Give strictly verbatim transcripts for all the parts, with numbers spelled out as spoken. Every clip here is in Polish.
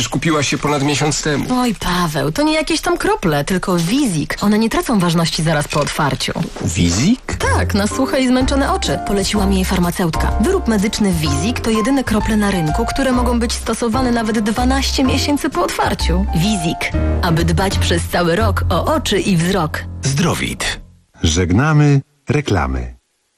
Przecież kupiłaś je ponad miesiąc temu. Oj, Paweł, to nie jakieś tam krople, tylko Wizik. One nie tracą ważności zaraz po otwarciu. Wizik? Tak, na suche i zmęczone oczy. Poleciła mi jej farmaceutka. Wyrób medyczny Wizik to jedyne krople na rynku, które mogą być stosowane nawet dwanaście miesięcy po otwarciu. Wizik. Aby dbać przez cały rok o oczy i wzrok. Zdrowit. Żegnamy reklamy.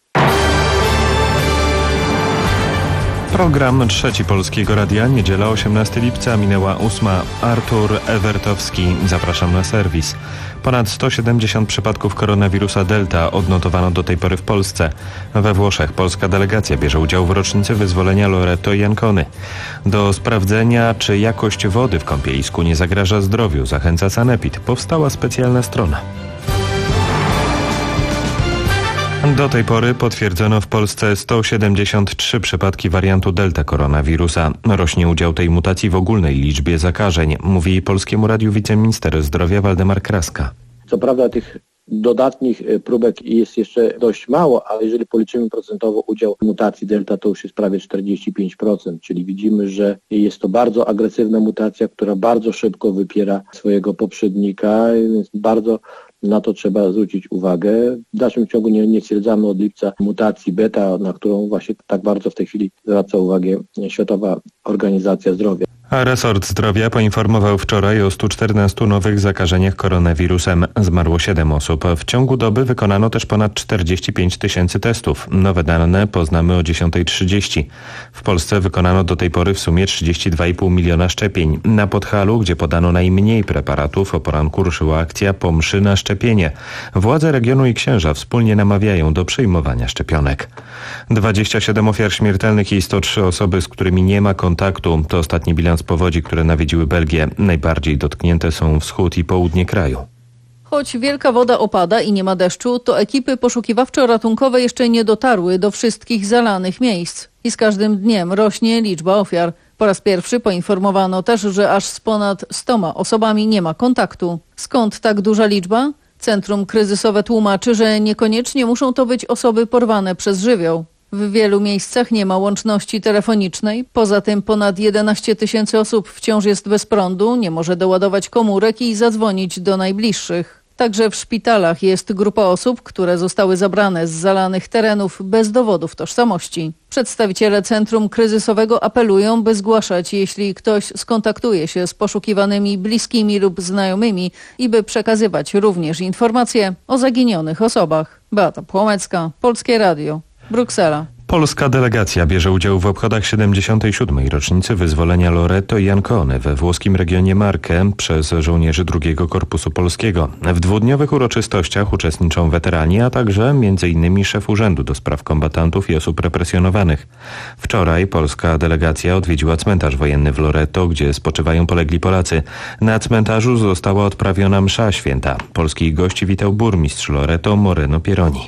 Program Trzeci Polskiego Radia, niedziela osiemnastego lipca, minęła ósma. Artur Ewertowski, zapraszam na serwis. Ponad sto siedemdziesiąt przypadków koronawirusa Delta odnotowano do tej pory w Polsce. We Włoszech polska delegacja bierze udział w rocznicy wyzwolenia Loreto i Ancony. Do sprawdzenia, czy jakość wody w kąpielisku nie zagraża zdrowiu, zachęca Sanepid. Powstała specjalna strona. Do tej pory potwierdzono w Polsce sto siedemdziesiąt trzy przypadki wariantu Delta koronawirusa. Rośnie udział tej mutacji w ogólnej liczbie zakażeń, mówi Polskiemu Radiu wiceminister zdrowia Waldemar Kraska. Co prawda tych dodatnich próbek jest jeszcze dość mało, ale jeżeli policzymy procentowo udział mutacji Delta, to już jest prawie czterdzieści pięć procent, czyli widzimy, że jest to bardzo agresywna mutacja, która bardzo szybko wypiera swojego poprzednika, więc bardzo na to trzeba zwrócić uwagę. W dalszym ciągu nie, nie stwierdzamy od lipca mutacji beta, na którą właśnie tak bardzo w tej chwili zwraca uwagę Światowa Organizacja Zdrowia. A resort zdrowia poinformował wczoraj o stu czternastu nowych zakażeniach koronawirusem. Zmarło siedem osób. W ciągu doby wykonano też ponad czterdzieści pięć tysięcy testów. Nowe dane poznamy o dziesiąta trzydzieści. W Polsce wykonano do tej pory w sumie trzydzieści dwa i pół miliona szczepień. Na Podhalu, gdzie podano najmniej preparatów, o poranku ruszyła akcja Pomszy na szczepienie. Władze regionu i księża wspólnie namawiają do przyjmowania szczepionek. dwadzieścia siedem ofiar śmiertelnych i sto trzy osoby, z którymi nie ma kontaktu. To ostatni bilans powodzi, które nawiedziły Belgię. Najbardziej dotknięte są wschód i południe kraju. Choć wielka woda opada i nie ma deszczu, to ekipy poszukiwawczo-ratunkowe jeszcze nie dotarły do wszystkich zalanych miejsc. I z każdym dniem rośnie liczba ofiar. Po raz pierwszy poinformowano też, że aż z ponad stoma osobami nie ma kontaktu. Skąd tak duża liczba? Centrum kryzysowe tłumaczy, że niekoniecznie muszą to być osoby porwane przez żywioł. W wielu miejscach nie ma łączności telefonicznej. Poza tym ponad jedenaście tysięcy osób wciąż jest bez prądu, nie może doładować komórek i zadzwonić do najbliższych. Także w szpitalach jest grupa osób, które zostały zabrane z zalanych terenów bez dowodów tożsamości. Przedstawiciele Centrum Kryzysowego apelują, by zgłaszać, jeśli ktoś skontaktuje się z poszukiwanymi bliskimi lub znajomymi i by przekazywać również informacje o zaginionych osobach. Beata Płomecka, Polskie Radio, Bruksela. Polska delegacja bierze udział w obchodach siedemdziesiątej siódmej rocznicy wyzwolenia Loreto i Ancony we włoskim regionie Marche przez żołnierzy drugiego Korpusu Polskiego. W dwudniowych uroczystościach uczestniczą weterani, a także między innymi szef Urzędu do Spraw Kombatantów i Osób Represjonowanych. Wczoraj polska delegacja odwiedziła cmentarz wojenny w Loreto, gdzie spoczywają polegli Polacy. Na cmentarzu została odprawiona msza święta. Polskich gości witał burmistrz Loreto Moreno Pieroni.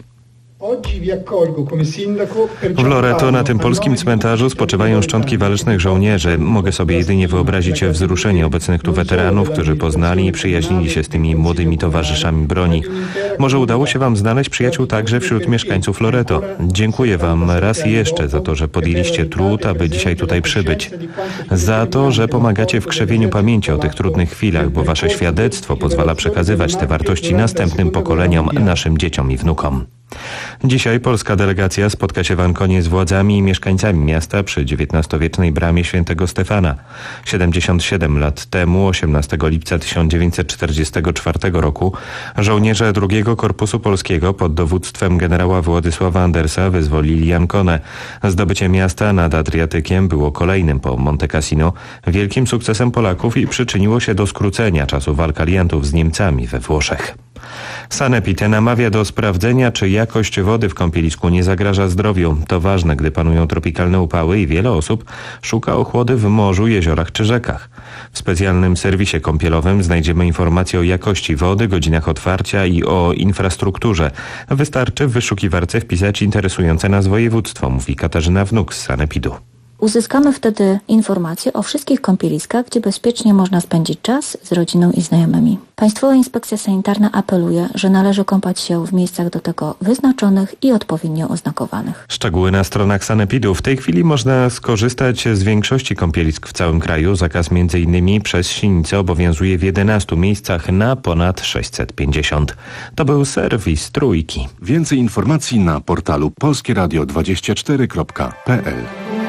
W Loreto na tym polskim cmentarzu spoczywają szczątki walecznych żołnierzy. Mogę sobie jedynie wyobrazić wzruszenie obecnych tu weteranów, którzy poznali i przyjaźnili się z tymi młodymi towarzyszami broni. Może udało się wam znaleźć przyjaciół także wśród mieszkańców Loreto. Dziękuję wam raz jeszcze za to, że podjęliście trud, aby dzisiaj tutaj przybyć. Za to, że pomagacie w krzewieniu pamięci o tych trudnych chwilach, bo wasze świadectwo pozwala przekazywać te wartości następnym pokoleniom, naszym dzieciom i wnukom. Dzisiaj polska delegacja spotka się w Anconie z władzami i mieszkańcami miasta przy dziewiętnastowiecznej bramie Świętego Stefana. siedemdziesiąt siedem lat temu, osiemnastego lipca tysiąc dziewięćset czterdziestego czwartego roku, żołnierze drugiego Korpusu Polskiego pod dowództwem generała Władysława Andersa wyzwolili Anconę. Zdobycie miasta nad Adriatykiem było kolejnym po Monte Cassino wielkim sukcesem Polaków i przyczyniło się do skrócenia czasu walk aliantów z Niemcami we Włoszech. Sanepid namawia do sprawdzenia, czy jakość wody w kąpielisku nie zagraża zdrowiu. To ważne, gdy panują tropikalne upały i wiele osób szuka ochłody w morzu, jeziorach czy rzekach. W specjalnym serwisie kąpielowym znajdziemy informacje o jakości wody, godzinach otwarcia i o infrastrukturze. Wystarczy w wyszukiwarce wpisać interesujące nas województwo, mówi Katarzyna Wnuk z Sanepidu. Uzyskamy wtedy informacje o wszystkich kąpieliskach, gdzie bezpiecznie można spędzić czas z rodziną i znajomymi. Państwowa Inspekcja Sanitarna apeluje, że należy kąpać się w miejscach do tego wyznaczonych i odpowiednio oznakowanych. Szczegóły na stronach sanepidu. W tej chwili można skorzystać z większości kąpielisk w całym kraju. Zakaz między innymi przez Sinicę obowiązuje w jedenastu miejscach na ponad sześćset pięćdziesiąt. To był serwis Trójki. Więcej informacji na portalu polskie radio dwadzieścia cztery kropka p l.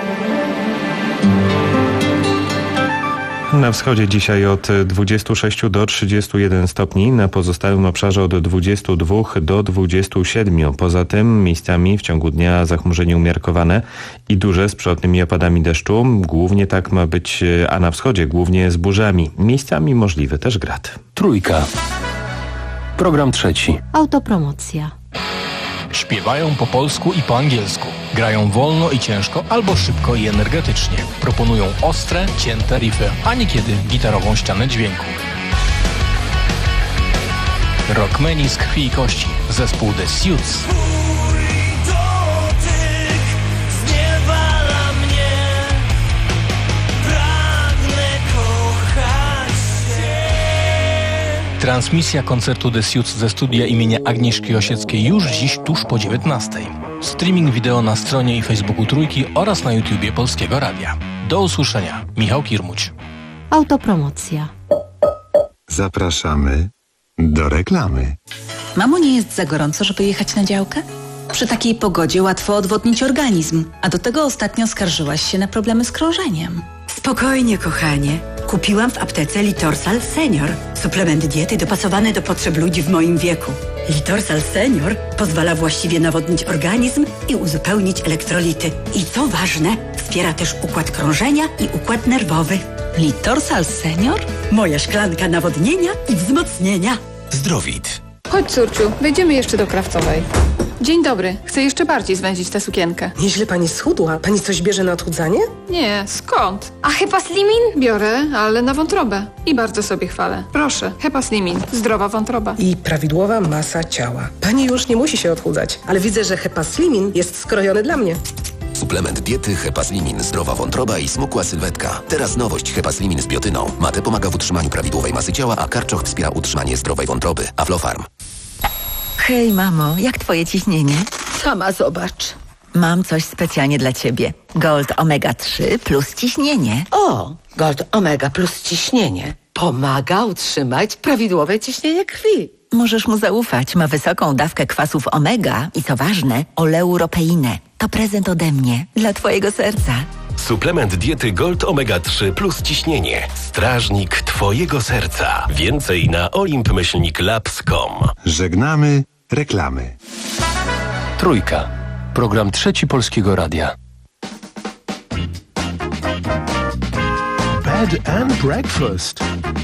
Na wschodzie dzisiaj od dwudziestu sześciu do trzydziestu jeden stopni, na pozostałym obszarze od dwudziestu dwóch do dwudziestu siedmiu. Poza tym miejscami w ciągu dnia zachmurzenie umiarkowane i duże z przelotnymi opadami deszczu. Głównie tak ma być, a na wschodzie głównie z burzami. Miejscami możliwy też grad. Trójka. Program trzeci. Autopromocja. Śpiewają po polsku i po angielsku. Grają wolno i ciężko, albo szybko i energetycznie. Proponują ostre, cięte riffy, a niekiedy gitarową ścianę dźwięku. Rockmeni z krwi i kości. Zespół The Suits. Transmisja koncertu The Suits ze studia imienia Agnieszki Osieckiej już dziś tuż po dziewiętnastej. Streaming wideo na stronie i Facebooku Trójki oraz na YouTubie Polskiego Radia. Do usłyszenia. Michał Kirmuć. Autopromocja. Zapraszamy do reklamy. Mamo, nie jest za gorąco, żeby jechać na działkę? Przy takiej pogodzie łatwo odwodnić organizm, a do tego ostatnio skarżyłaś się na problemy z krążeniem. Spokojnie, kochanie. Kupiłam w aptece Litorsal Senior. Suplement diety dopasowany do potrzeb ludzi w moim wieku. Litorsal Senior pozwala właściwie nawodnić organizm i uzupełnić elektrolity. I co ważne, wspiera też układ krążenia i układ nerwowy. Litorsal Senior? Moja szklanka nawodnienia i wzmocnienia. Zdrowit. Chodź, córciu, wejdziemy jeszcze do Krawcowej. Dzień dobry. Chcę jeszcze bardziej zwęzić tę sukienkę. Nieźle pani schudła. Pani coś bierze na odchudzanie? Nie, skąd? A Hepaslimin? Biorę, ale na wątrobę. I bardzo sobie chwalę. Proszę, Hepaslimin. Zdrowa wątroba. I prawidłowa masa ciała. Pani już nie musi się odchudzać, ale widzę, że Hepaslimin jest skrojony dla mnie. Suplement diety Hepaslimin, zdrowa wątroba i smukła sylwetka. Teraz nowość Hepaslimin z biotyną. Mate pomaga w utrzymaniu prawidłowej masy ciała, a karczoch wspiera utrzymanie zdrowej wątroby. Aflofarm. Hej, mamo, jak twoje ciśnienie? Sama zobacz. Mam coś specjalnie dla ciebie. Gold omega trzy plus ciśnienie. O, Gold Omega plus ciśnienie. Pomaga utrzymać prawidłowe ciśnienie krwi. Możesz mu zaufać. Ma wysoką dawkę kwasów omega i co ważne, oleuropeinę. To prezent ode mnie, dla twojego serca. Suplement diety Gold Omega trzy plus ciśnienie. Strażnik twojego serca. Więcej na olimp myślnik labs kropka com. Żegnamy reklamy. Trójka. Program trzeci Polskiego Radia. Bed and breakfast.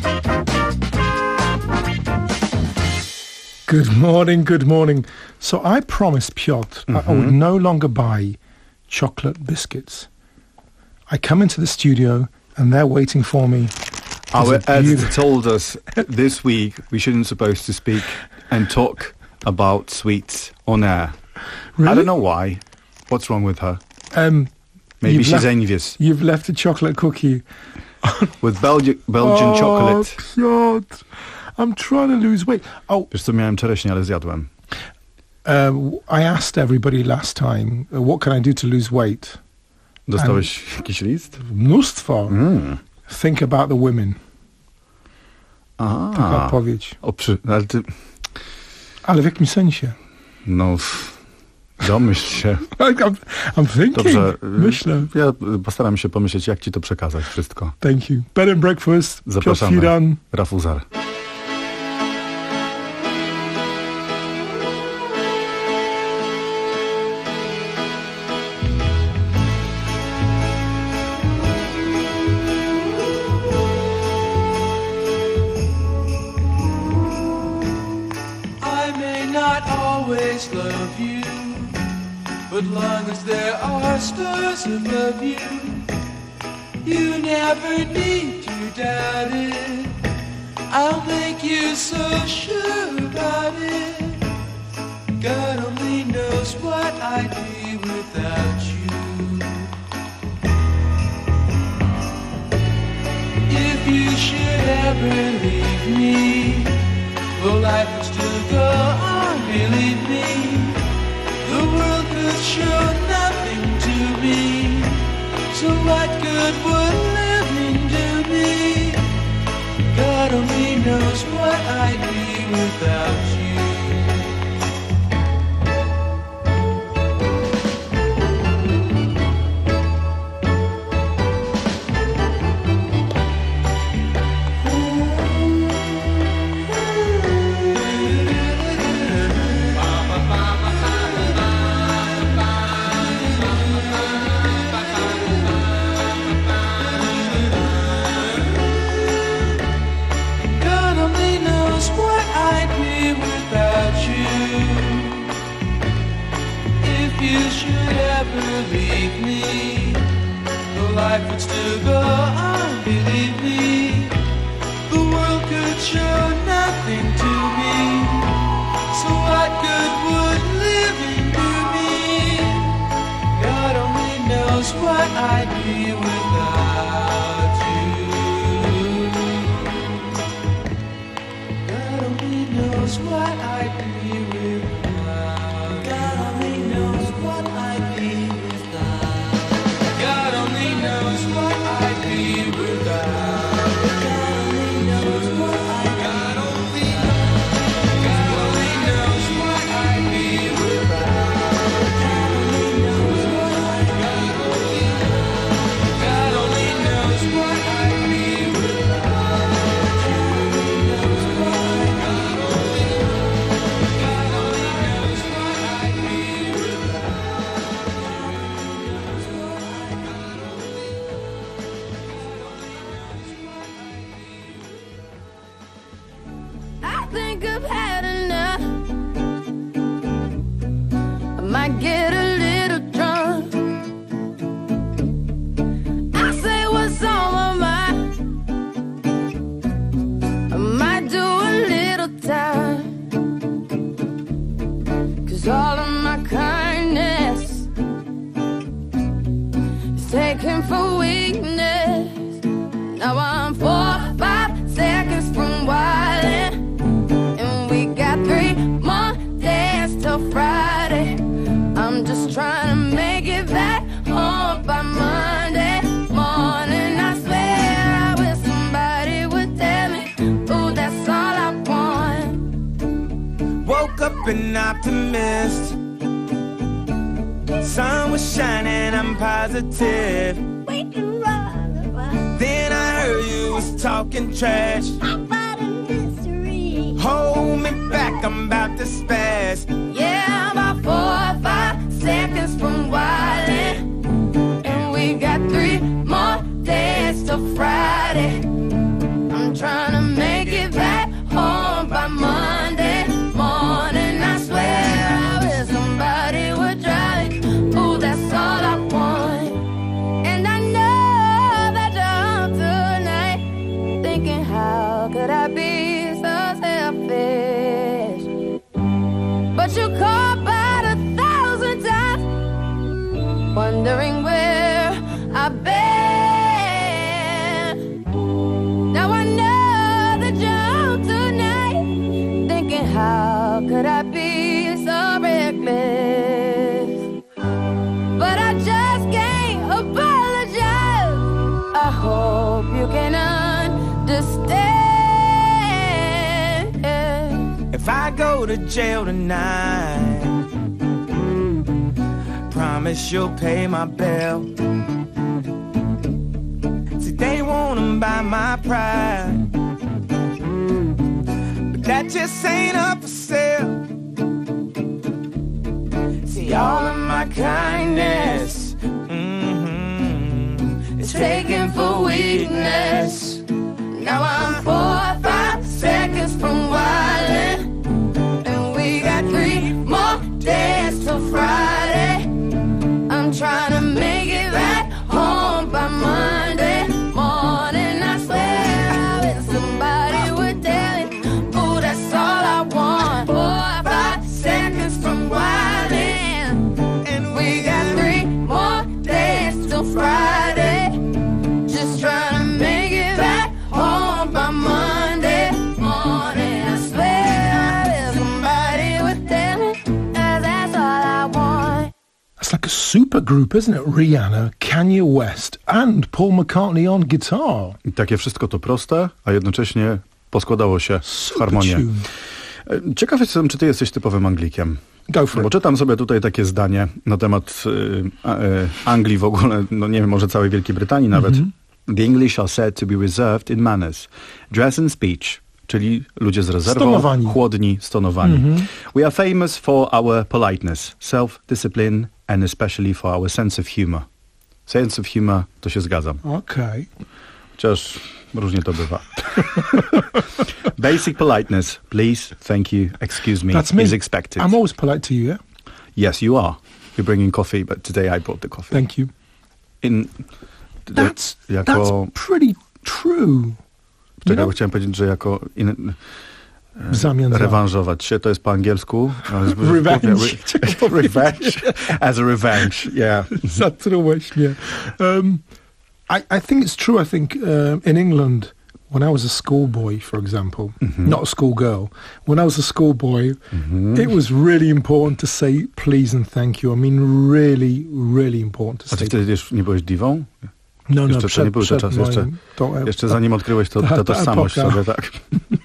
Good morning, good morning. So I promised Piotr mm-hmm. I would no longer buy chocolate biscuits. I come into the studio and they're waiting for me. Our editor told us this week we shouldn't supposed to speak and talk about sweets on air. Really? I don't know why. What's wrong with her? Um, Maybe she's left, envious. You've left a chocolate cookie. With Belgi- Belgian oh, chocolate. Piotr, I'm trying to lose weight. Oh, Wiesz co, miałem czereśnie, ale zjadłem. Um, I asked everybody last time, uh, what can I do to lose weight? Dostałeś And jakiś list? Mnóstwo. Mm. Think about the women. Aha. Taka odpowiedź. O, przy, ale, ty... ale w jakim sensie? No, domyśl się. I'm, I'm thinking. Dobrze, myślę. Ja postaram się pomyśleć, jak ci to przekazać wszystko. Thank you. Bed and breakfast. Zapraszamy. Piotr Firan. Rafuzar. Love you, but long as there are stars above you, you never need to doubt it. I'll make you so sure about it. God only knows what I'd be without you. you should ever leave me, the life would still go on, believe me. The world could show nothing to me, so what good would living do me? God only knows what I'd be without you. You should ever leave me, the life would still go on, believe me. The world could show nothing to me, so what good would living do me? God only knows what I'd be without you. God only knows what I'd be without. God only knows what I'd be without. God only knows what I'd be without. God only knows what I'd God only God only knows what I'd be without. God only knows what I'd God only God only knows what I'd be without. God only knows what I'd God only God only knows what I'd be without. I think I've had enough. I might get a little drunk. I say what's on my mind. I might do a little time. 'Cause all of my kindness is taken for weakness. Now I'm four, five seconds from wildin'. We got three more days till Friday. I'm just trying to make it back home by Monday morning. I swear I wish somebody would tell me, ooh, that's all I want. Woke up an optimist. Sun was shining, I'm positive. Then I heard you was talking trash. Hold me back, I'm about to spaz. Yeah, about four or five seconds from wildin'. And we got three more days till Friday. I'm trying to make it back home by Monday morning. I swear I wish somebody would drive it. Ooh, that's all I want. And I know that you're up tonight, thinking how could I be so selfish? But you called about a thousand times, wondering where I've been. Now I know that you're out tonight, thinking how could I be so reckless? But I just can't apologize. I hope you can understand. If I go to jail tonight, promise you'll pay my bill. See, they wanna buy my pride, but that just ain't up for sale. See, all of my kindness, mm-hmm, is taken for weakness. Now I'm four or five seconds from wildin'. Three more days till Friday. I'm trying to make it back home by Monday morning. I swear I wish somebody would tell me, ooh, that's all I want. Four or five seconds from wildin'. And we got three more days till Friday. Just trying to make it back super group, isn't it? Rihanna, Kanye West and Paul McCartney on guitar. I takie wszystko to proste, a jednocześnie poskładało się w harmonię. Ciekaw jestem, czy ty jesteś typowym Anglikiem. Go for Bo it. czytam sobie tutaj takie zdanie na temat y, y, Anglii w ogóle, no nie wiem, może całej Wielkiej Brytanii nawet. Mm-hmm. The English are said to be reserved in manners, dress and speech, czyli ludzie z rezerwą, Stonowani. chłodni, stonowani. Mm-hmm. We are famous for our politeness, self-discipline and especially for our sense of humor. Sense of humor, to się zgadzam. Okay. Chociaż różnie to bywa. Basic politeness, please, thank you, excuse me, That's me. is expected. I'm always polite to you, yeah? Yes, you are. You're bringing coffee, but today I brought the coffee. Thank you. In, That's, jako, that's pretty true. Czekaj, know? bo chciałem powiedzieć, że jako in, W zamian za. rewanżować się, to jest po angielsku. Revenge. Re, revenge. As a revenge, yeah. Zatrułeś mnie. Um, I, I think it's true. I think um, in England, when I was a schoolboy, for example, mm-hmm. not a schoolgirl, when I was a schoolboy, mm-hmm. it was really important to say please and thank you. I mean, really, really important to A ty say. wtedy już nie byłeś diwą? No, no, jeszcze, przed, nie były te przed czasy. moim, Jeszcze, to, jeszcze ta, zanim odkryłeś to, ta, tę ta tożsamość epoka. sobie, tak.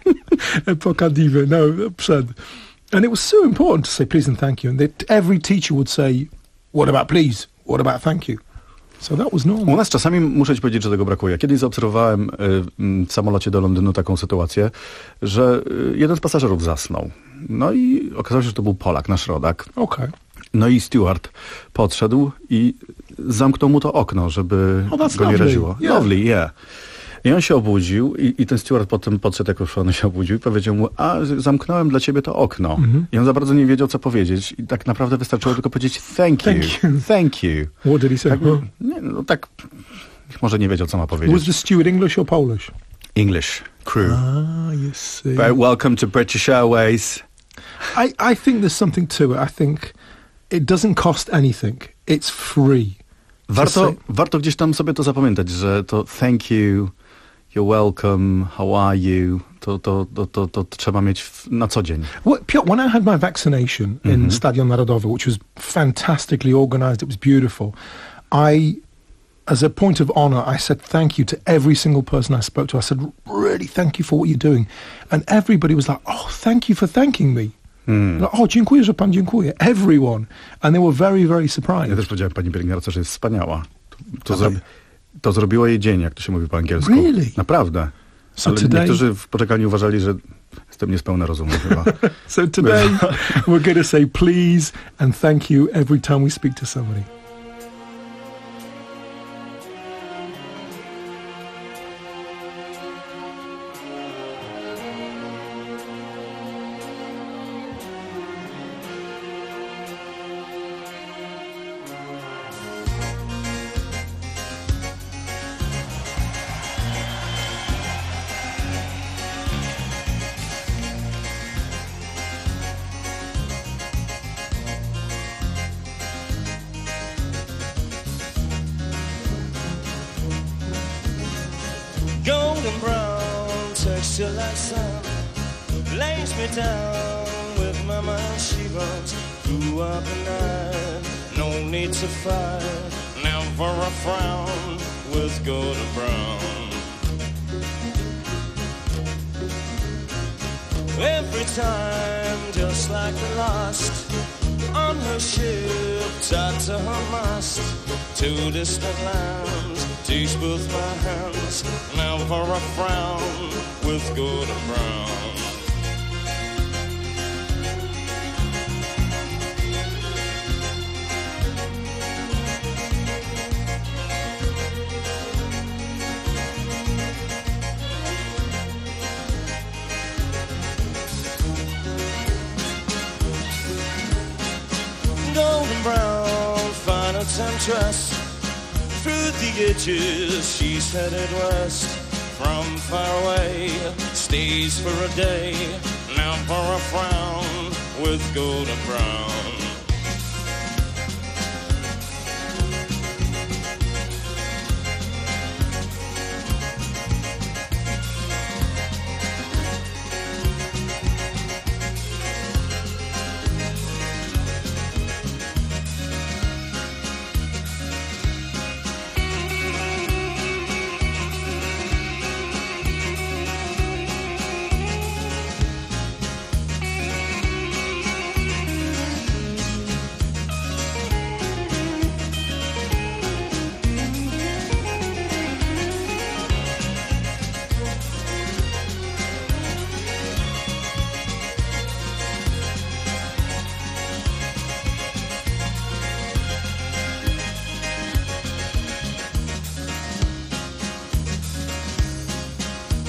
Epoka diwy, no, przed. And it was so important to say please and thank you. And they, every teacher would say, what about please? What about thank you? So that was normal. U nas czasami, muszę ci powiedzieć, że tego brakuje. Kiedyś zaobserwowałem y, w samolocie do Londynu taką sytuację, że y, jeden z pasażerów zasnął. No i okazało się, że to był Polak, nasz rodak. Okay. No i steward podszedł i zamknął mu to okno, żeby Oh, that's go nie lovely. raziło. Yeah. Lovely, yeah. I on się obudził i, i ten steward potem podszedł, jak już on się obudził i powiedział mu, a zamknąłem dla ciebie to okno. Mm-hmm. I on za bardzo nie wiedział, co powiedzieć. I tak naprawdę wystarczyło tylko powiedzieć thank you, Thank you. thank you. What did he say? Tak, nie, no tak, może nie wiedział, co ma powiedzieć. Was the steward English or Polish? English crew. Ah, you see. But welcome to British Airways. I, I think there's something to it. I think it doesn't cost anything. It's free. Warto, warto gdzieś tam sobie to zapamiętać, że to thank you, you're welcome, how are you, to, to, to, to, to trzeba mieć w, na co dzień. Well, Piotr, when I had my vaccination in Mm-hmm. Stadion Narodowy, which was fantastically organized, it was beautiful, I, as a point of honor, I said thank you to every single person I spoke to. I said, really, thank you for what you're doing. And everybody was like, oh, thank you for thanking me. Hmm. Like, oh, dziękuję, że pan dziękuję. Everyone. And they were very, very surprised. Ja też powiedziałem pani pielęgniarce, że jest wspaniała. To, to, zrobi, to zrobiło jej dzień, jak to się mówi po angielsku. Really? Naprawdę. So Ale today- niektórzy w poczekalni uważali, że jestem niespełna rozumu chyba. So today we're going to say please and thank you every time we speak to somebody. Golden brown, texture like sun, lays me down with mama, she wrote, grew up and I, no need to fight, never a frown with golden brown. Every time, just like the last, on her ship, tied to her mast, to distant lands, teach both my hands, never a frown with golden brown. Golden brown, final temptress. Through the ages, she's headed west. From far away, stays for a day. Never a frown with golden brown.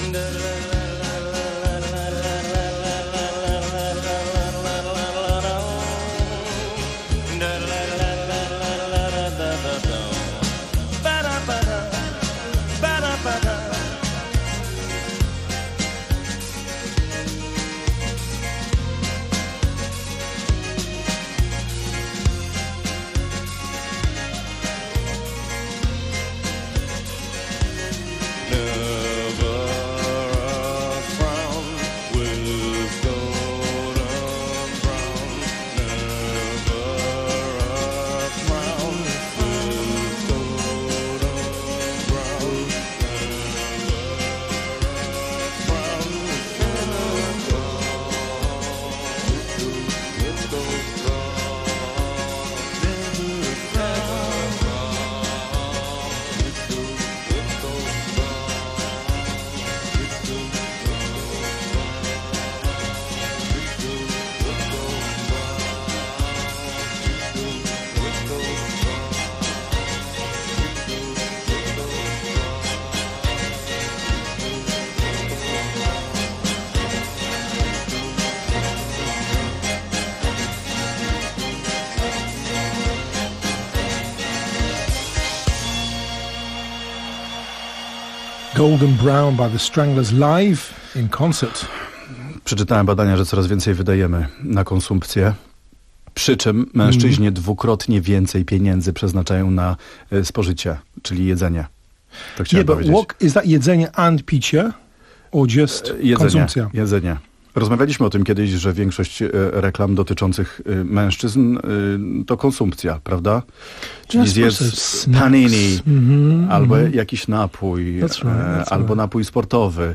Golden Brown by the Stranglers live in concert. Przeczytałem badania, że coraz więcej wydajemy na konsumpcję, przy czym mężczyźni mm. dwukrotnie więcej pieniędzy przeznaczają na y, spożycie, czyli jedzenie. To chciałem yeah, powiedzieć. But what, is that jedzenie and picie, or just jedzenie, konsumpcja? Jedzenie. Rozmawialiśmy o tym kiedyś, że większość y, reklam dotyczących y, mężczyzn y, to konsumpcja, prawda? Czyli zjedz panini, mm-hmm, albo mm-hmm. jakiś napój, that's right, that's albo right. napój sportowy.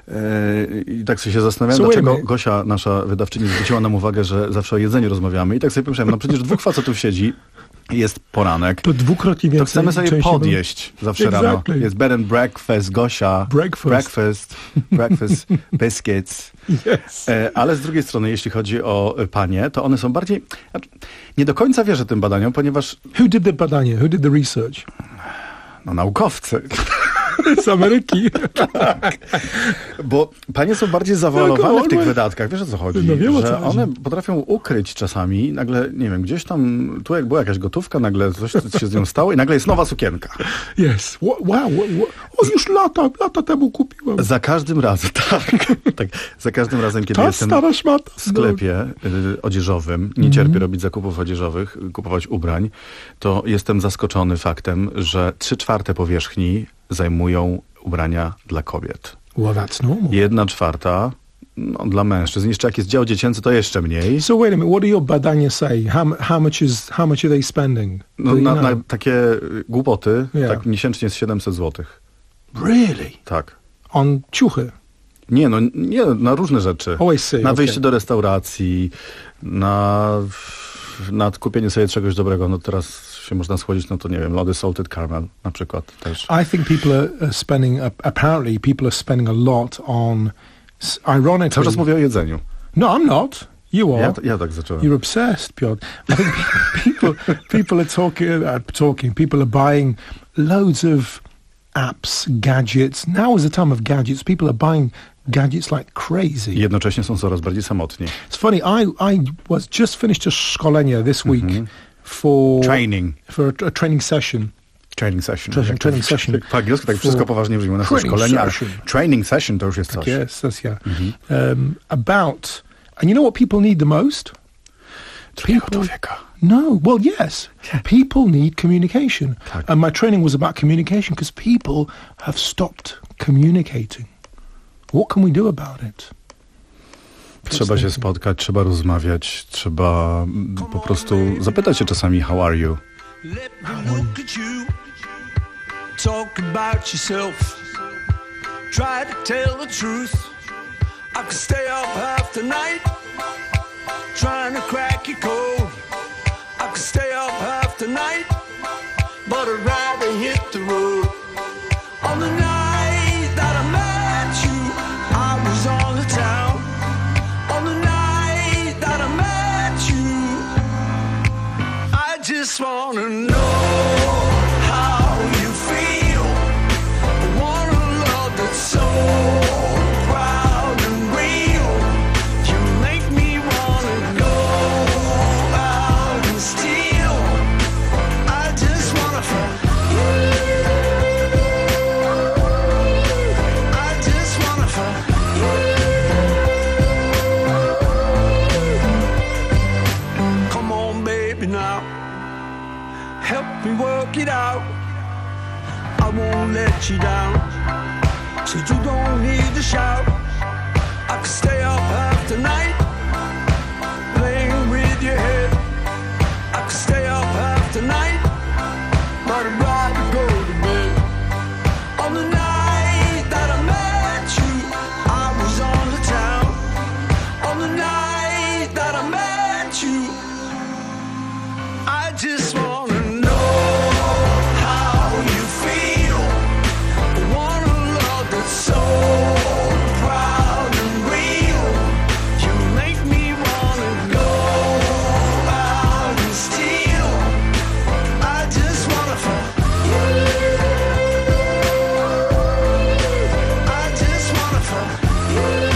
I tak sobie się zastanawiałem, so dlaczego Gosia, nasza wydawczyni, zwróciła nam uwagę, że zawsze o jedzeniu rozmawiamy. I tak sobie pomyślałem, no przecież dwóch facetów siedzi, jest poranek. To dwukrotnie więcej. To chcemy sobie podjeść był... zawsze exactly. rano. Jest bed and breakfast, Gosia. Breakfast. Breakfast, breakfast biscuits. Yes. Ale z drugiej strony, jeśli chodzi o panie, to one są bardziej... Nie do końca wierzę tym badaniom, ponieważ... Who did the badanie? Who did the research? No naukowcy. Z Ameryki. Tak. Bo panie są bardziej zawalowane w tych wydatkach. Wiesz, o co chodzi? No wiem, o co że chodzi. One potrafią ukryć czasami, nagle, nie wiem, gdzieś tam, tu jak była jakaś gotówka, nagle coś się z nią stało i nagle jest nowa sukienka. Yes. Wow, wow, wow. O, już lata, lata temu kupiłem. Za każdym razem, tak. tak za każdym razem, kiedy Ta jestem stara szmata. w sklepie y, odzieżowym, nie cierpię mm. robić zakupów odzieżowych, kupować ubrań, to jestem zaskoczony faktem, że trzy czwarte powierzchni zajmują ubrania dla kobiet. Well, that's normal. Jedna czwarta no, dla mężczyzn. Jeszcze jak jest dział dziecięcy, to jeszcze mniej. So wait a minute, what do your badania say? How, how much is how much are they spending? No, na, na takie głupoty, yeah. tak miesięcznie jest siedemset złotych. Really? Tak. On ciuchy? Nie, no nie, na różne rzeczy. Oh, I see, na okay. wyjście do restauracji, na, na kupienie sobie czegoś dobrego. No teraz się można schłodzić, no to nie wiem, lody salted caramel na przykład też. I think people are spending, apparently people are spending a lot on, ironically... Cały czas mówię o jedzeniu. No, I'm not. You are. Ja, ja tak zacząłem. You're obsessed, Piotr. I think people, people are talking, uh, talking, people are buying loads of apps, gadgets. Now is the time of gadgets. People are buying gadgets like crazy. I jednocześnie są coraz bardziej samotni. It's funny, I, I was just finished a szkolenie this week mm-hmm. for... Training. For a, a training session. Training session. Training, training session. Po angielsku tak wszystko poważnie brzmi. Na szkolenie, ale training session to już jest coś. Yes, that's yeah. Mm-hmm. Um, about... And you know what people need the most? People, no, well, yes. Yeah. People need communication. Tak. And my training was about communication because people have stopped communicating. What can we do about it? Trzeba się spotkać, trzeba rozmawiać, trzeba po prostu zapytać się czasami, how are you? Let me look at you. Talk about yourself. Try to tell the truth. I could stay up half the night trying to crack your code. I could stay up half the night, but I'd rather hit the road. On the night that I met you, I was on the town. On the night that I met you, I just wanna know how you feel. I want a love that's so let you down. So you don't need to shout. I could stay up half the night, playing with your head. I could stay up half the night, but I'd rather go to bed. On the night that I met you, I was on the town. On the night that I met you, I just wanna know how you feel. I want a love that's so proud and real. You make me wanna go out and steal. I just wanna fuck you. I just wanna fuck you.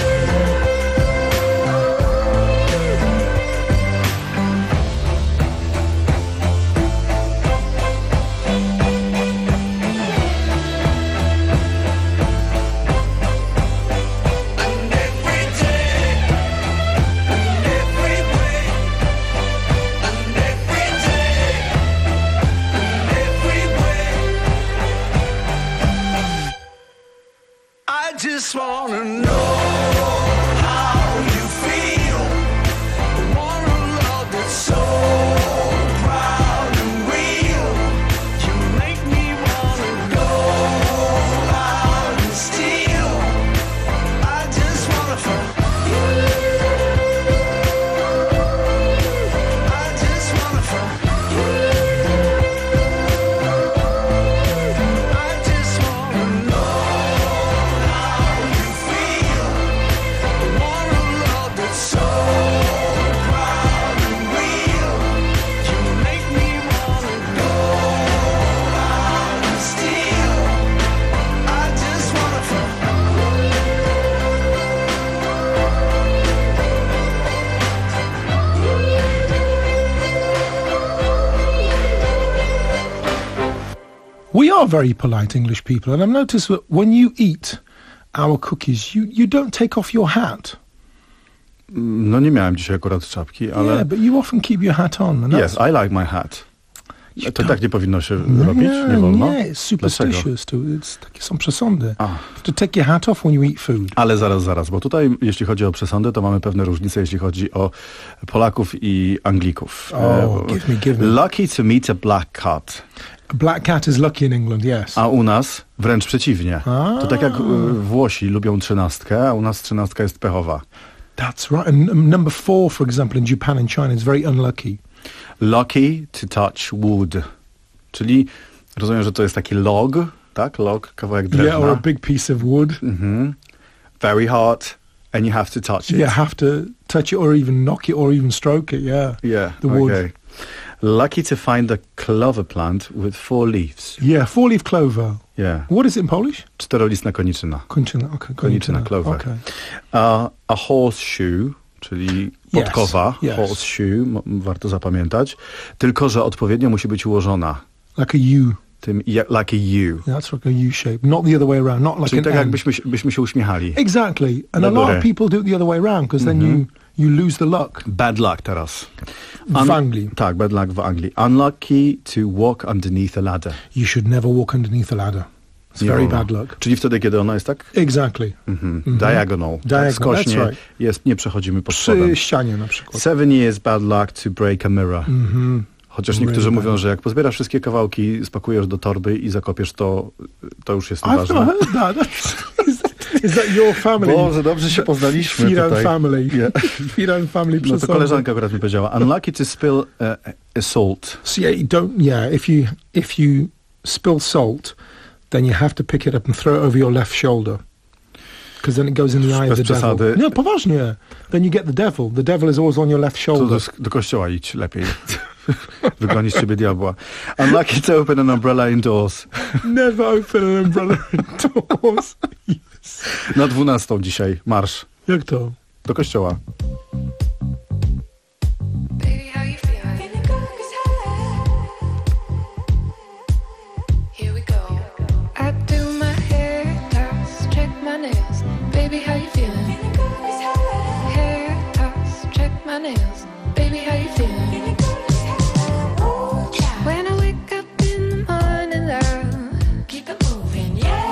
I just wanna know how you feel. I want a love that's so proud and real. You make me wanna go out and steal. I just wanna fuck you. I just wanna fuck you. I just wanna know how you feel. I want a love that's so proud and real. You make me wanna go out and steal. I just wanna fuck We are very polite English people, and I've noticed that when you eat our cookies, you, you don't take off your hat. No nie miałem dzisiaj akurat czapki, ale... Yeah, but you often keep your hat on. And Yes, that's- I like my hat. To tak nie powinno się No robić? nie, Nie wolno? nie, it's Dlaczego? superstitious. To, it's, takie są przesądy. You have to take your hat off when you eat food. Ale zaraz, zaraz, bo tutaj jeśli chodzi o przesądy, to mamy pewne różnice, jeśli chodzi o Polaków i Anglików. Oh, E, give me, give me. Lucky to meet a black cat. A black cat is lucky in England, yes. A u nas wręcz przeciwnie. To tak jak e, Włosi lubią trzynastkę, a u nas trzynastka jest pechowa. That's right. And um, number four, for example, in Japan and China is very unlucky. Lucky to touch wood. Czyli rozumiem, że to jest taki log, tak? Log, kawałek drewna. Yeah, or a big piece of wood. Mhm. Very hard, and you have to touch it. You have to touch it or even knock it or even stroke it, yeah. Yeah, The wood. okay. Lucky to find a clover plant with four leaves. Yeah, four-leaf clover. Yeah. What is it in Polish? Czterolistna koniczyna. Koniczyna, okay. Koniczyna, clover. Okay. A, a horseshoe, czyli Yes, podkowa, yes. horseshoe, m- warto zapamiętać, tylko że odpowiednio musi być ułożona. Like a U. Tym, jak- like a U. That's like a U shape, not the other way around, not like Czyli an tak N. jakbyśmy się- byśmy się uśmiechali. Exactly. And Na a lot górę. of people do it the other way around because then Mhm. you, you lose the luck. Bad luck teraz. W Anglii. Tak, bad luck w Anglii. Unlucky to walk underneath a ladder. You should never walk underneath a ladder. It's Nie very wolno. bad luck. Czyli wtedy, kiedy ona jest tak? Exactly. Mhm. Mhm. Diagonal. Diagonal, Tak skośnie that's right. jest, nie przechodzimy pod spodem. Przy ścianie na przykład. Seven years bad luck to break a mirror. Mhm. Chociaż niektórzy Really mówią, bad. że jak pozbierasz wszystkie kawałki, spakujesz do torby i zakopiesz, to, to już jest I've nieważne. not heard that. Is that, is that your family? Boże, dobrze się poznaliśmy Feed own tutaj. family. Yeah. Feed own family. No to koleżanka akurat mi powiedziała. Unlucky to spill uh, a salt. So yeah, you don't. Yeah, if you if you spill salt, then you have to pick it up and throw it over your left shoulder, because then it goes in the eye of Bez the przesady. devil. No, poważnie. Then you get the devil. The devil is always on your left To shoulder. do, do kościoła idź lepiej. Wygonić ciebie diabła. Unlucky to open an umbrella indoors. Never open an umbrella indoors. Yes. Na dwunastą dzisiaj marsz. Jak to? Do kościoła. Here we go. I do my hair toss, check my nails. Baby, how you feeling? Hair toss, check my nails. Baby, how you feeling? When I wake up in the morning, love, keep it moving, yeah.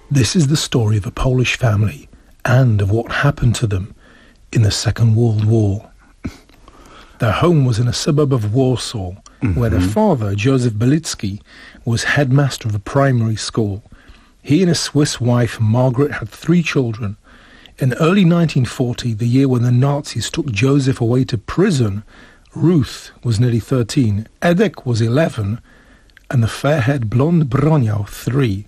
This is the story of a Polish family and of what happened to them in the Second World War. Their home was in a suburb of Warsaw, mm-hmm. where their father, Joseph Belicki, was headmaster of a primary school. He and his Swiss wife, Margaret, had three children. In early nineteen forty, the year when the Nazis took Joseph away to prison, Ruth was nearly thirteen, Edek was eleven, and the fair-haired blonde Broniał three.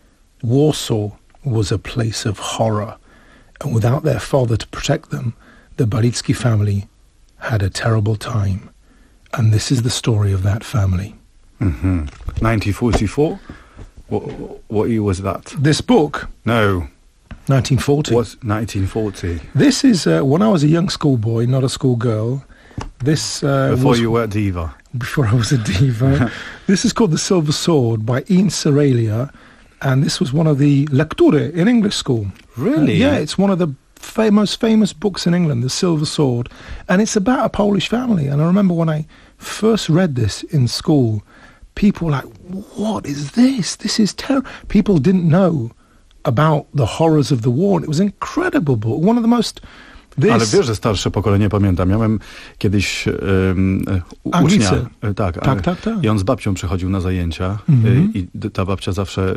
Warsaw was a place of horror, and without their father to protect them, the Belicki family had a terrible time. And this is the story of that family. Mm-hmm. nineteen forty-four? What, what year was that? This book? No. nineteen forty. What's nineteen forty? This is, uh, when I was a young schoolboy, not a schoolgirl, this... Uh, Before was, you were a diva. Before I was a diva. This is called The Silver Sword by Ian Seralia, and this was one of the lecture in English school. Really? Uh, yeah, it's one of the fa- most famous books in England, The Silver Sword, and it's about a Polish family. And I remember when I first read this in school, people were like, what is this? This is terrible. People didn't know about the horrors of the war, and it was an incredible book. One of the most... This... Ale wiesz, że starsze pokolenie pamięta. Miałem kiedyś um, ucznia. Tak, tak, tak, tak. I on z babcią przychodził na zajęcia Mhm. i ta babcia zawsze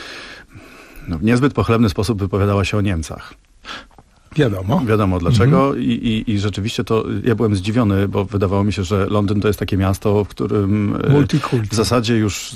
no, w niezbyt pochlebny sposób wypowiadała się o Niemcach. Wiadomo. Wiadomo dlaczego. Mhm. I, i, I rzeczywiście to ja byłem zdziwiony, bo wydawało mi się, że Londyn to jest takie miasto, w którym Multikulti. w zasadzie już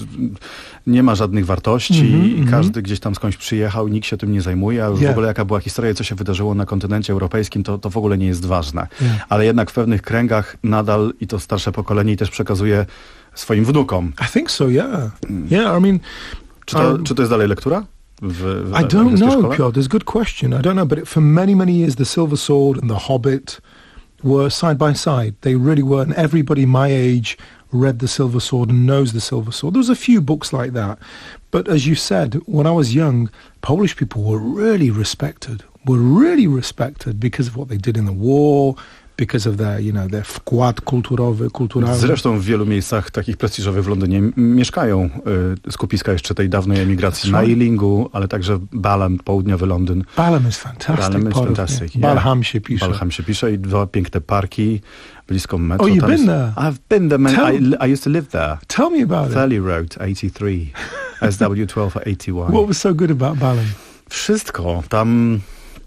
nie ma żadnych wartości Mhm, i mhm. każdy gdzieś tam skądś przyjechał, nikt się tym nie zajmuje, a już Yeah. w ogóle jaka była historia i co się wydarzyło na kontynencie europejskim, to, to w ogóle nie jest ważne. Yeah. Ale jednak w pewnych kręgach nadal i to starsze pokolenie też przekazuje swoim wnukom. I think so, yeah. Yeah, I mean... Czy to, um, czy to jest dalej lektura? W, w, I don't w know, szkole? Piotr. It's a good question. I don't know, but it, for many, many years, The Silver Sword and The Hobbit were side by side. They really were, and everybody my age read The Silver Sword and knows The Silver Sword. There was a few books like that. But as you said, when I was young, Polish people were really respected, were really respected because of what they did in the war, because of their, you know, their wkład kulturowy, kulturalny. Zresztą w wielu miejscach takich prestiżowych w Londynie m- mieszkają y, skupiska jeszcze tej dawnej emigracji na right. Ealingu, ale także Balham, południowy Londyn. Balham is fantastic. Balham is part of- fantastic. yeah. Balham się pisze. Balham się pisze i dwa piękne parki blisko metro. Oh, you've Tam been jest, there? I've been there, man. Tell- I, I used to live there. Tell me about it. Thurley Road, eighty-three. S W twelve eighty Y. What was so good about Balham? Wszystko. Tam...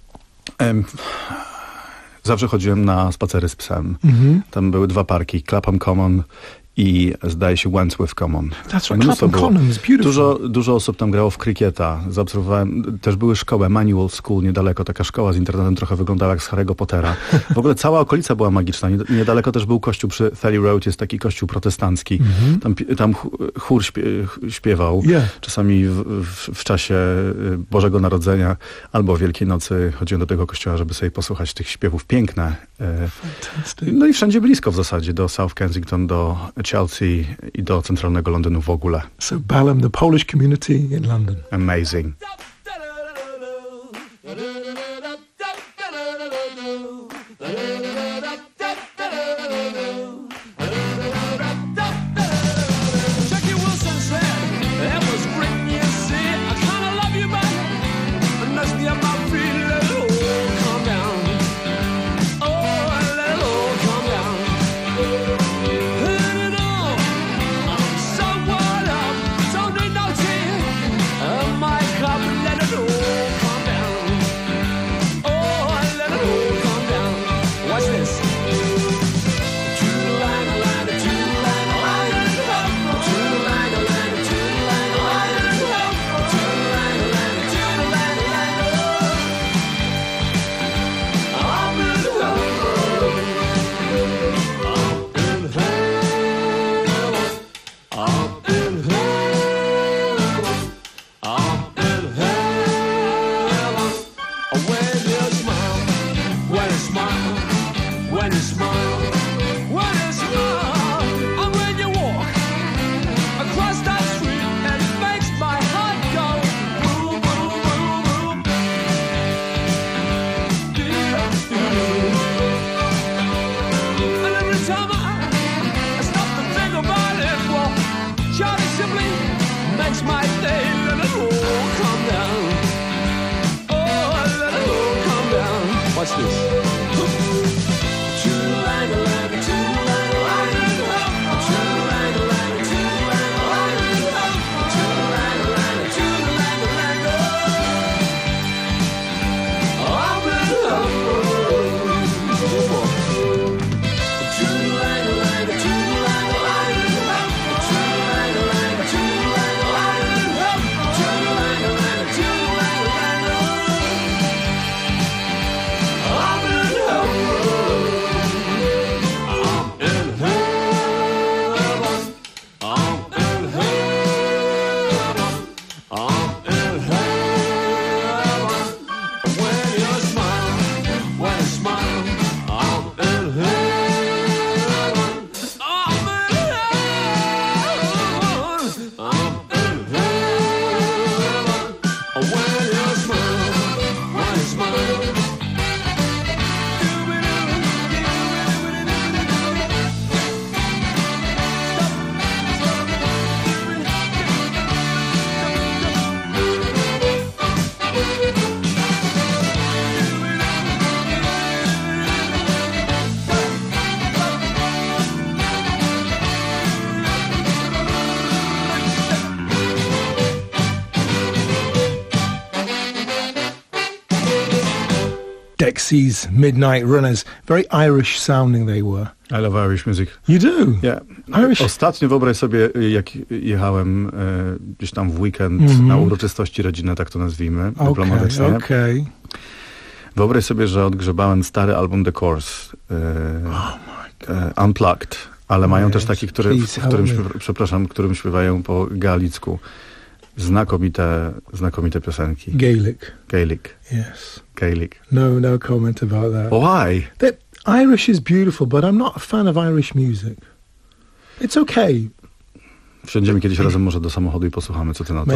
Em, zawsze chodziłem na spacery z psem. Mhm. Tam były dwa parki, Clapham Common i zdaje się Wandsworth Common. That's right, Mnóstwo Clapham było. Common is beautiful. Dużo, dużo osób tam grało w krykieta. Zaobserwowałem, też były szkoły, Manual School niedaleko, taka szkoła z internatem trochę wyglądała jak z Harry'ego Pottera. W ogóle cała okolica była magiczna. Nied- Niedaleko też był kościół przy Thurley Road, jest taki kościół protestancki. Mhm. Tam, pi- tam ch- chór śpie, śpiewał, Yeah. czasami w, w, w czasie y, Bożego Narodzenia albo Wielkiej Nocy chodziłem do tego kościoła, żeby sobie posłuchać tych śpiewów. Piękne. E, Fantastic. no i wszędzie blisko w zasadzie, do South Kensington, do Chelsea i do centralnego Londynu w ogóle. So Balham, the Polish community in London. Amazing. Jackie Wilson said, that was great, you see. I kinda love you, but it messed me up my feet. Let it all calm down. Oh, let it all calm down. Let it all, I'm so worn up, don't need no tea. Uh, my cup, let Pixies, Midnight Runners. Very Irish sounding they were. I love Irish music. You do? Yeah. Irish. Ostatnio wyobraź sobie, jak jechałem e, gdzieś tam w weekend Mhm. na uroczystości rodzinne, tak to nazwijmy, Okay, dyplomatycznie. okay. Wyobraź sobie, że odgrzebałem stary album The Course, e, Oh e, Unplugged, ale mają Yes, też taki, który, w, please w którym, help me. śpiew- przepraszam, którym śpiewają po galicku. Znakomite, znakomite piosenki. Gaelic. Gaelic. Yes. Gaelic. No, no comment about that. Why? The Irish is beautiful, but I'm not a fan of Irish music. It's okay. Wsiądziemy kiedyś razem może do samochodu i posłuchamy, co ty na to. May-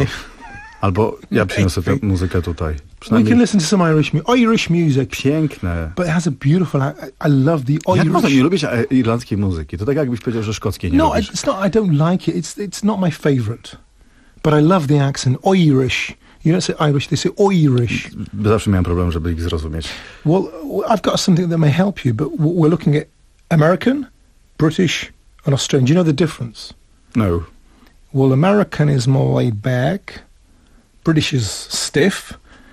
Albo ja przyniosę tę muzykę tutaj. We Przynajmniej can listen to some Irish music. Irish music. piękne. But it has a beautiful... I, I love the Jak Irish... można nie lubić e, irlandzkiej muzyki? To tak jakbyś powiedział, że szkockiej nie No, lubisz. it's not. I don't like it. It's it's not my favourite. But I love the accent. Irish. You don't say Irish. They say Irish. Zawsze miałem problem, żeby ich zrozumieć. Well, I've got something that may help you. But w- we're looking at American, British, and Australian. Do you know the difference? No. Well, American is more laid back. British is stiff.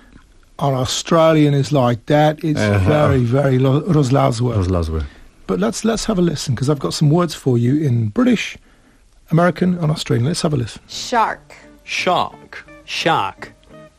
Or Australian is like that. It's Uh-huh. very, very lo- rozlazłe. Rozlazły. But let's let's have a listen because I've got some words for you in British, American, and Australian. Let's have a listen. Shark, Shark. Shark.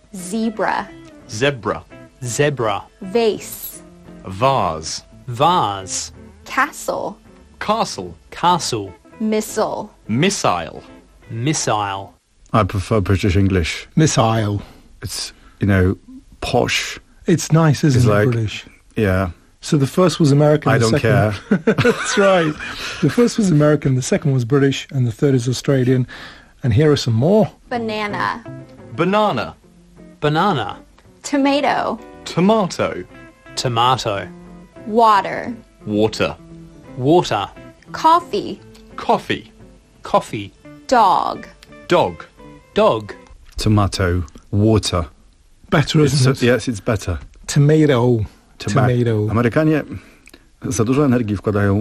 zebra, Zebra. Zebra. vase, Vase. Vase. castle, Castle. Castle. missile, Missile. Missile. I prefer British English. Missile. It's, you know, posh. It's nice, isn't It's it, like- British? Yeah. So the first was American. I the don't second... That's right. The first was American, the second was British, and the third is Australian. And here are some more. banana, Banana. Banana. tomato, Tomato. Tomato. water, Water. Water. coffee, Coffee. Coffee. dog, Dog. Dog. Tomato. Water. Better, It's isn't so- it? yes, it's better. Tomato. Toma- Tomato. Amerykanie za dużo energii wkładają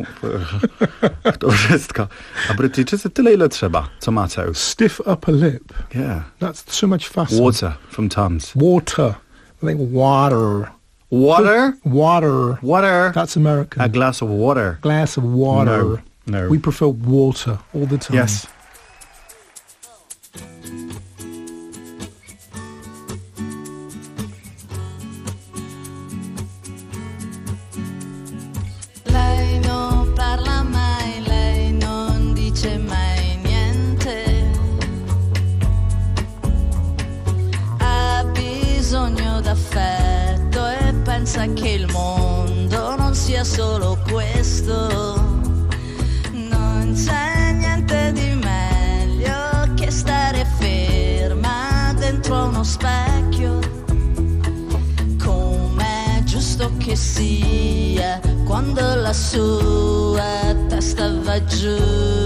w, w to wszystko. A Brytyjczycy tyle, ile trzeba. Tomato. Stiff upper lip. Yeah. That's too much fuss. Water from Thames. Water. I think water. Water? Water. Water. That's American. A glass of water. glass of water. No. No. We prefer water all the time. Yes. Lei non parla mai, lei non dice mai niente. Ha bisogno d'affetto e pensa che il mondo non sia solo questo. Non c'è niente di meglio che stare ferma dentro uno specchio. Com'è giusto che sia quando la sua testa va giù.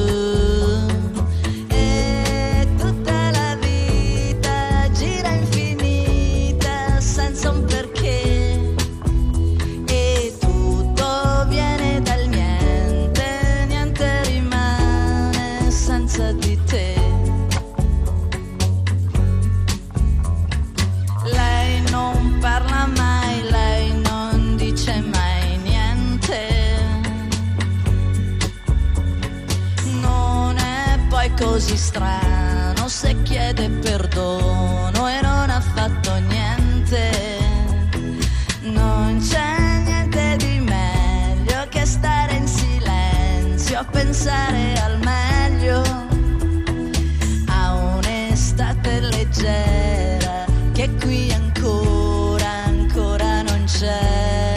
E tutta la vita gira infinita senza un perché. E tutto viene dal niente, niente rimane senza di te. Lei non parla mai, lei non dice mai niente. Non è poi così strano se chiede perdono e non ha fatto niente. Non c'è niente di meglio che stare in silenzio a pensare al meglio. A un'estate leggera che qui ancora, ancora non c'è.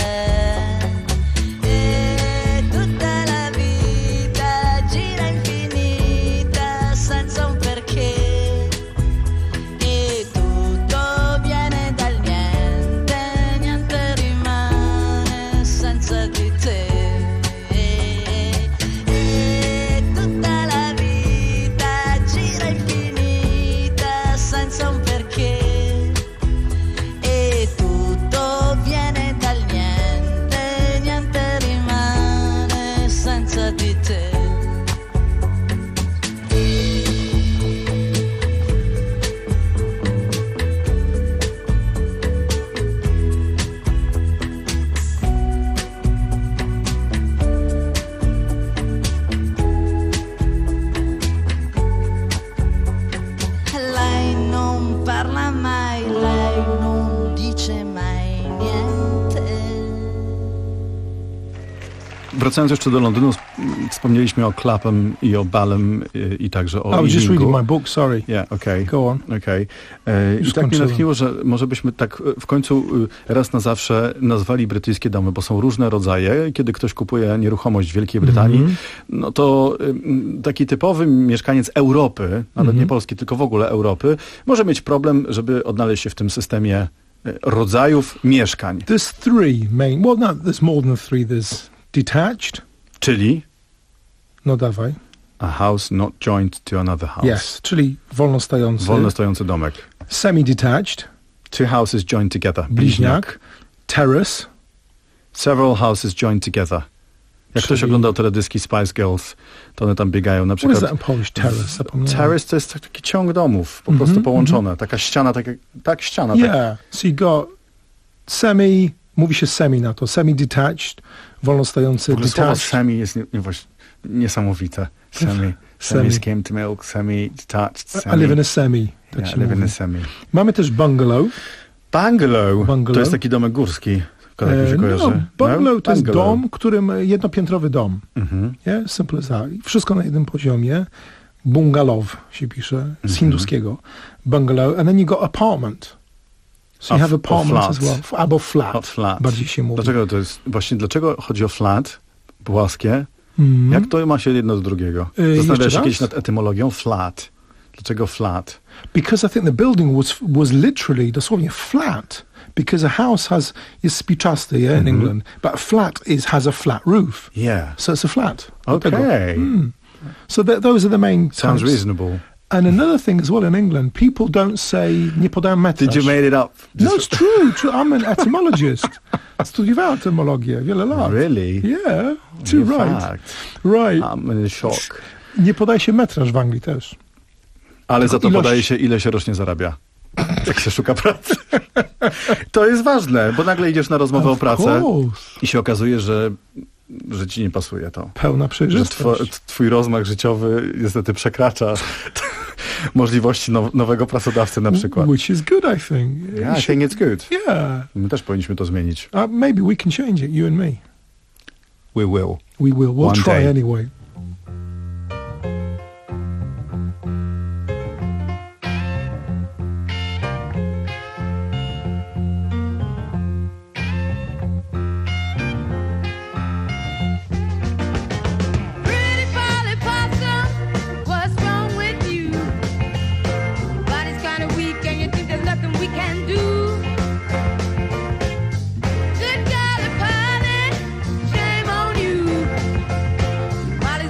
E tutta la vita gira infinita senza un perché. E tutto viene dal niente, niente rimane senza di te. E tutta la vita Wracając jeszcze do Londynu, wspomnieliśmy o Clapham i o Balham i, i także o I was just Ealingu. reading my book, sorry. Yeah, okay. Go on. Okay. E, I tak mnie natchniło, że może byśmy tak w końcu raz na zawsze nazwali brytyjskie domy, bo są różne rodzaje. Kiedy ktoś kupuje nieruchomość w Wielkiej Brytanii, mm-hmm. no to y, taki typowy mieszkaniec Europy, nawet mm-hmm. nie Polski, tylko w ogóle Europy, może mieć problem, żeby odnaleźć się w tym systemie rodzajów mieszkań. There's three main, well no, there's more than three. There's detached. Czyli? No dawaj. A house not joined to another house. Yes, czyli wolnostojący. Wolnostojący domek. Semi-detached. Two houses joined together. Bliźniak. Terrace. Several houses joined together. Jak Czyli... ktoś oglądał teledyski Spice Girls, to one tam biegają. Na przykład. What is that in Polish? Terrace? Zapomniałem. Terrace to jest taki ciąg domów, po mm-hmm, prostu połączone. Mm-hmm. Taka ściana, tak, tak ściana. Yeah, tak. So you got semi, mówi się semi na to, semi-detached, wolnostojący, w ogóle detached. Słowo semi jest nie, nie, niesamowite. Semi. Semi skimmed milk, semi-detached, semi. I live in a semi. Tak yeah, się I live mówi. in a semi. Mamy też bungalow. Bungalow? Bungalow. To jest taki domek górski. Tak mi się kojarzy. No, bungalow no? to jest Bungalow. dom, którym jednopiętrowy dom. Mm-hmm. Yeah, simple as that. Wszystko na jednym poziomie. Bungalow się pisze z mm-hmm. hinduskiego. Bungalow. And then you got apartment. So you have apartments as well. F- albo flat. flat. Bardziej się mówi. Dlaczego to jest, właśnie dlaczego chodzi o flat, płaskie? Mm. Jak to ma się jedno do drugiego? Yy, Zastanawiałeś się raz? kiedyś nad etymologią flat. Dlaczego flat? Because I think the building was was literally, dosłownie flat. Because a house has, jest spiczasty, yeah, in mm-hmm. England, but a flat is has a flat roof. Yeah. So it's a flat. Okay. Mm. So th- those are the main Sounds types. reasonable. And another thing as well in England, people don't say, nie podają metraż. Did you made it up? No, it's true. true. I'm an etymologist. Studiowałem etymologię wiele lat. Really? Yeah. Too In right. fact, Right. I'm in shock. Nie podaje się metraż w Anglii też. Ale za to Ilość- podaje się, ile się rocznie zarabia. Jak się szuka pracy. To jest ważne, bo nagle idziesz na rozmowę Of o pracę course. i się okazuje, że, że ci nie pasuje to. Pełna Że przejrzystość. two, twój rozmach życiowy niestety przekracza możliwości now, nowego pracodawcy na przykład. Which is good, I think. Yeah, I think it's good. Yeah. My też powinniśmy to zmienić. Uh, maybe we can change it, you and me. We will. We will. We'll One try day. anyway. Pretty Polly Possum, what's wrong with you? Body's kind of weak and you think there's nothing we can do. Good golly, Polly, shame on you. Molly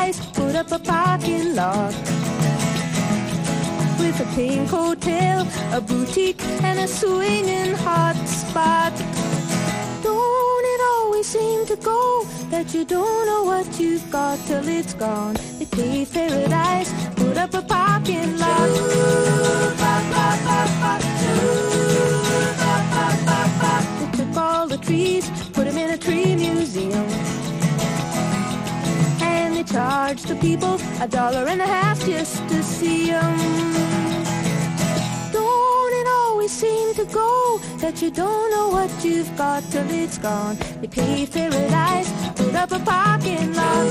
paradise, put up a parking lot. With a pink hotel, a boutique, and a swinging hot spot. Don't it always seem to go that you don't know what you've got till it's gone? They paved paradise, put up a parking lot. They took all the trees, put them in a tree museum. And they charged the people a dollar and a half just to see them. Don't it always seem to go that you don't know what you've got till it's gone? They paved paradise, put up a parking lot.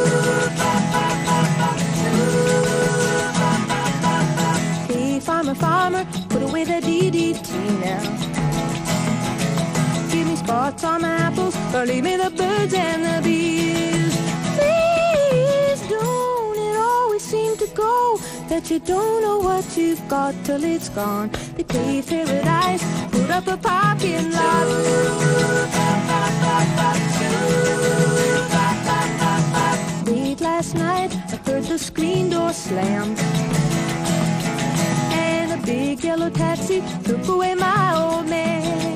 Hey, farmer, farmer, put away the D D T now. Give me spots on my apples, or leave me the birds and the bees. Please, don't it always seem to go that you don't know what you've got till it's gone? They paved paradise, put up a parking lot. Late last night, I heard the screen door slam, and a big yellow taxi took away my old man.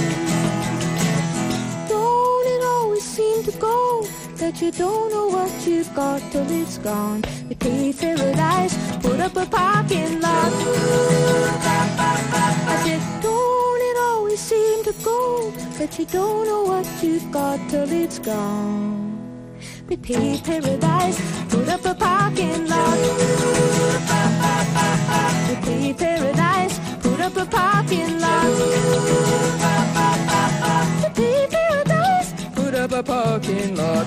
Don't it always seem to go that you don't know what you've got till it's gone? They paved paradise, put up a parking lot. I said, don't it always seem to go that you don't know what you've got till it's gone? They paved paradise, put up a parking lot. They paved paradise, put up a parking lot. They paved paradise, put up a parking lot.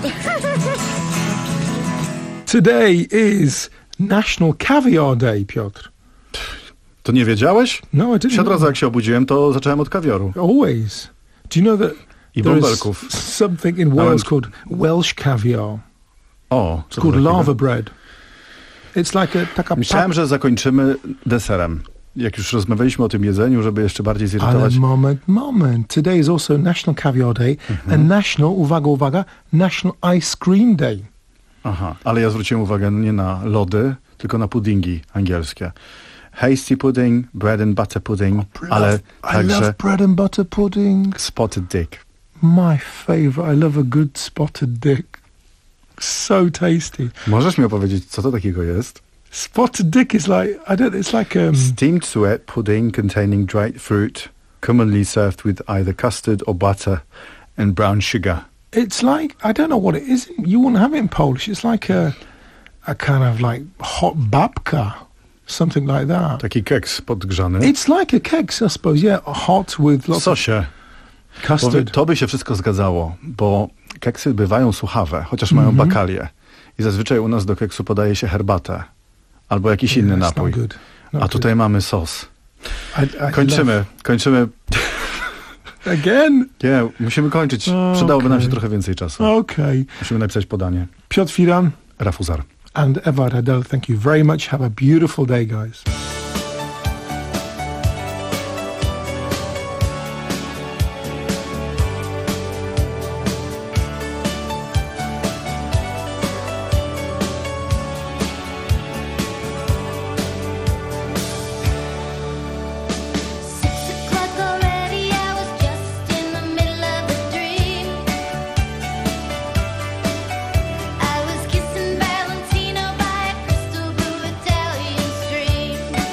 Today is National Caviar Day, Piotr. To nie wiedziałeś? No, I didn't. Od razu jak się obudziłem, to zacząłem od kawioru. Always. Do you know that I there bąbelków. is something in Wales called Welsh caviar? O, it's called lava bread. It's like a taka... Myślałem, że zakończymy deserem. Jak już rozmawialiśmy o tym jedzeniu, żeby jeszcze bardziej zirytować. Ale moment, moment. Today is also National Caviar Day Mhm. and National, uwaga, uwaga, National Ice Cream Day. Aha, ale ja zwróciłem uwagę nie na lody, tylko na puddingi angielskie. Hasty pudding, bread and butter pudding, ale I także love bread and butter pudding. spotted dick. My favourite. I love a good spotted dick. So tasty. Możesz mi opowiedzieć, co to takiego jest? Spotted dick is like, I don't, it's like um steamed suet pudding containing dried fruit, commonly served with either custard or butter and brown sugar. it's like, I don't know what it is. You wouldn't have it in Polish. It's like a a kind of like hot babka, something like that. Taki keks podgrzany. It's like a keks, I suppose, yeah, hot with W lots sosie. of custard. To by się wszystko zgadzało, bo keksy bywają suchawe, chociaż mają Mhm. bakalię. I zazwyczaj u nas do keksu podaje się herbatę albo jakiś Yeah, inny it's napój. not good. Not A tutaj good. mamy sos. I, I Kończymy, love- kończymy. Again? Nie, musimy kończyć. Okay. Przydałoby nam się trochę więcej czasu. Okay. Musimy napisać podanie. Piotr Firan Rafuzar. and Eva Radel, thank you very much. Have a beautiful day, guys. O'clock already, I was just in the middle of a dream. I was kissing Valentino by a crystal blue Italian stream.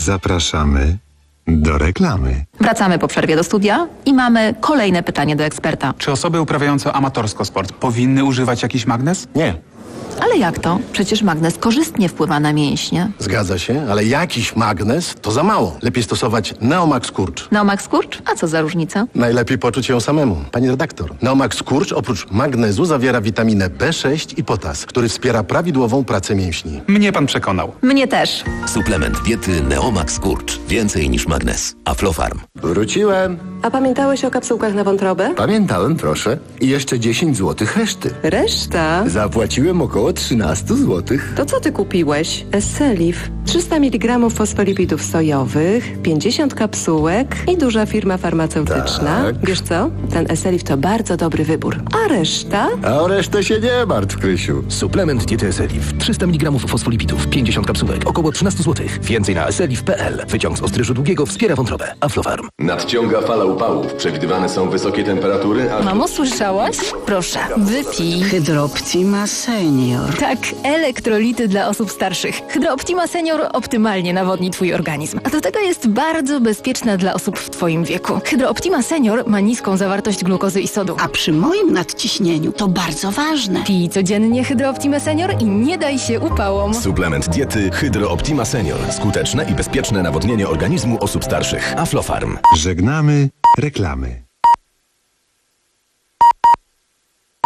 Zapraszamy do reklamy. Wracamy po przerwie do studia i mamy kolejne pytanie do eksperta. Czy osoby uprawiające amatorsko sport powinny używać jakiś magnez? Nie. Ale jak to? Przecież magnez korzystnie wpływa na mięśnie. Zgadza się, ale jakiś magnez to za mało. Lepiej stosować Neomax Skurcz. Neomax Skurcz? A co za różnica? Najlepiej poczuć ją samemu. Pani redaktor, Neomax Skurcz oprócz magnezu zawiera witaminę B sześć i potas, który wspiera prawidłową pracę mięśni. Mnie pan przekonał. Mnie też. Suplement diety Neomax Skurcz. Więcej niż magnez. Aflofarm. Wróciłem. A pamiętałeś o kapsułkach na wątrobę? Pamiętałem, proszę. I jeszcze dziesięć złotych reszty. Reszta? Zapłaciłem około trzynaście złotych. To co ty kupiłeś? Esselif. trzysta miligramów fosfolipidów sojowych, pięćdziesiąt kapsułek i duża firma farmaceutyczna. Tak. Wiesz co? Ten Esselif to bardzo dobry wybór. A reszta? A o resztę się nie martw, Krysiu. Suplement diety Esselif. trzysta miligramów fosfolipidów, pięćdziesiąt kapsułek, około trzynaście złotych. Więcej na esselif kropka p l. Wyciąg z ostryżu długiego wspiera wątrobę. Aflofarm. Nadciąga fala upałów. Przewidywane są wysokie temperatury, a... Mamo, słyszałaś? Proszę, wypij. Hydrooptima Senior. Tak, elektrolity dla osób starszych. Hydrooptima Senior optymalnie nawodni twój organizm. A do tego jest bardzo bezpieczna dla osób w twoim wieku. Hydrooptima Senior ma niską zawartość glukozy i sodu. A przy moim nadciśnieniu to bardzo ważne. Pij codziennie Hydrooptima Senior i nie daj się upałom. Suplement diety Hydrooptima Senior. Skuteczne i bezpieczne nawodnienie organizmu osób starszych. Aflofarm. Żegnamy reklamy.